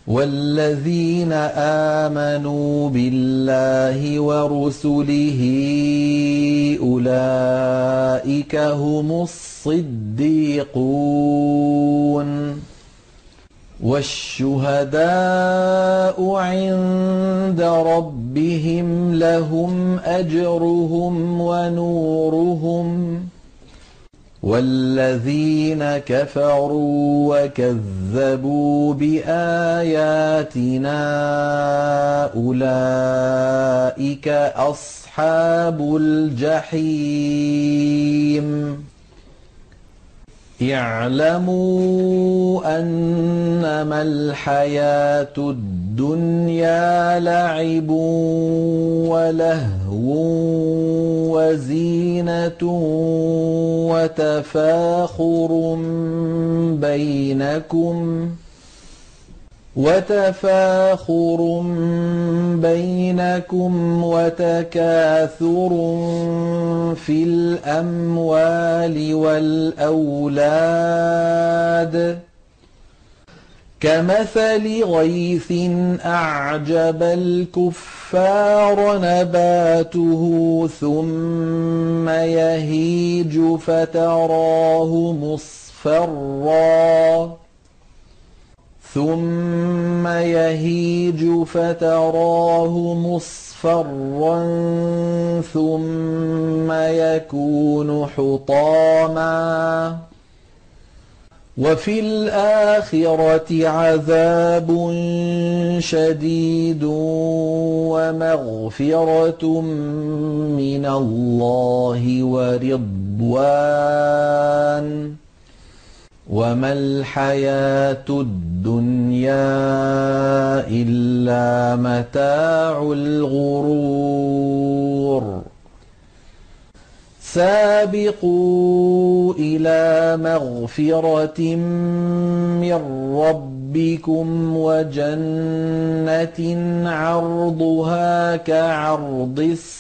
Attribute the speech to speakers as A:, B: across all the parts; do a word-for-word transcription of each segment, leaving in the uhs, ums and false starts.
A: والذين آمنوا بالله ورسله أولئك هم الصديقون والشهداء عند ربهم لهم أجرهم ونورهم والذين كفروا وكذبوا بآياتنا أولئك أصحاب الجحيم اعلموا أنما الحياة الدنيا لعب ولهو وزينة وتفاخر بينكم وتفاخر بينكم وتكاثر في الأموال والأولاد كمثل غيث أعجب الكفار نباته ثم يهيج فتراه مصفرا ثم يهيج فتراه مصفرا ثم يكون حطاما وفي الآخرة عذاب شديد ومغفرة من الله ورضوان وما الحياة الدنيا إلا متاع الغرور سابقوا إلى مغفرة من ربكم وجنة عرضها كعرض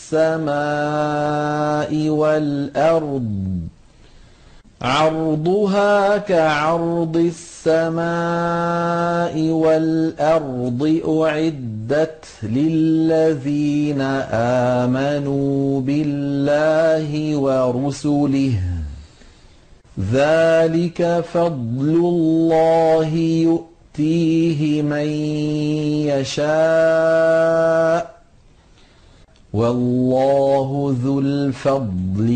A: السماء والأرض عرضها كعرض السماء والأرض أعدت للذين آمنوا بالله ورسله ذلك فضل الله يؤتيه من يشاء والله ذو الفضل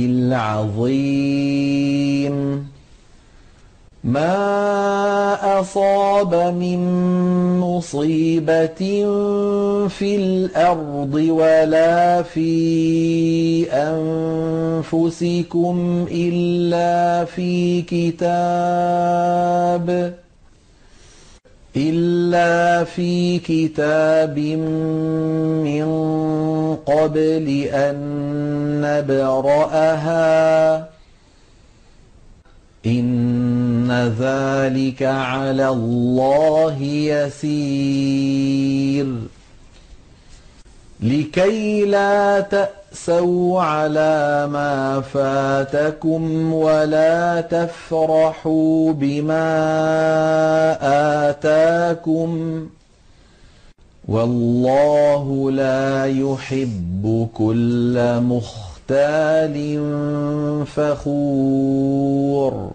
A: العظيم ما أصاب من مصيبة في الأرض ولا في أنفسكم إلا في كتاب إلا في كتاب من قبل أن نبرأها إن ذلك على الله يسير لكي لا تأسوا على ما فاتكم ولا تفرحوا بما آتاكم والله لا يحب كل مختال فخور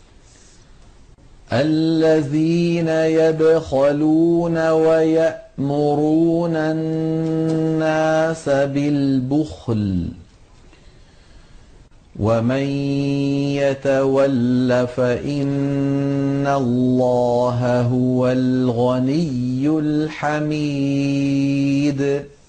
A: الذين يبخلون ويأمرون الناس بالبخل ومن يتول فإن الله هو الغني الحميد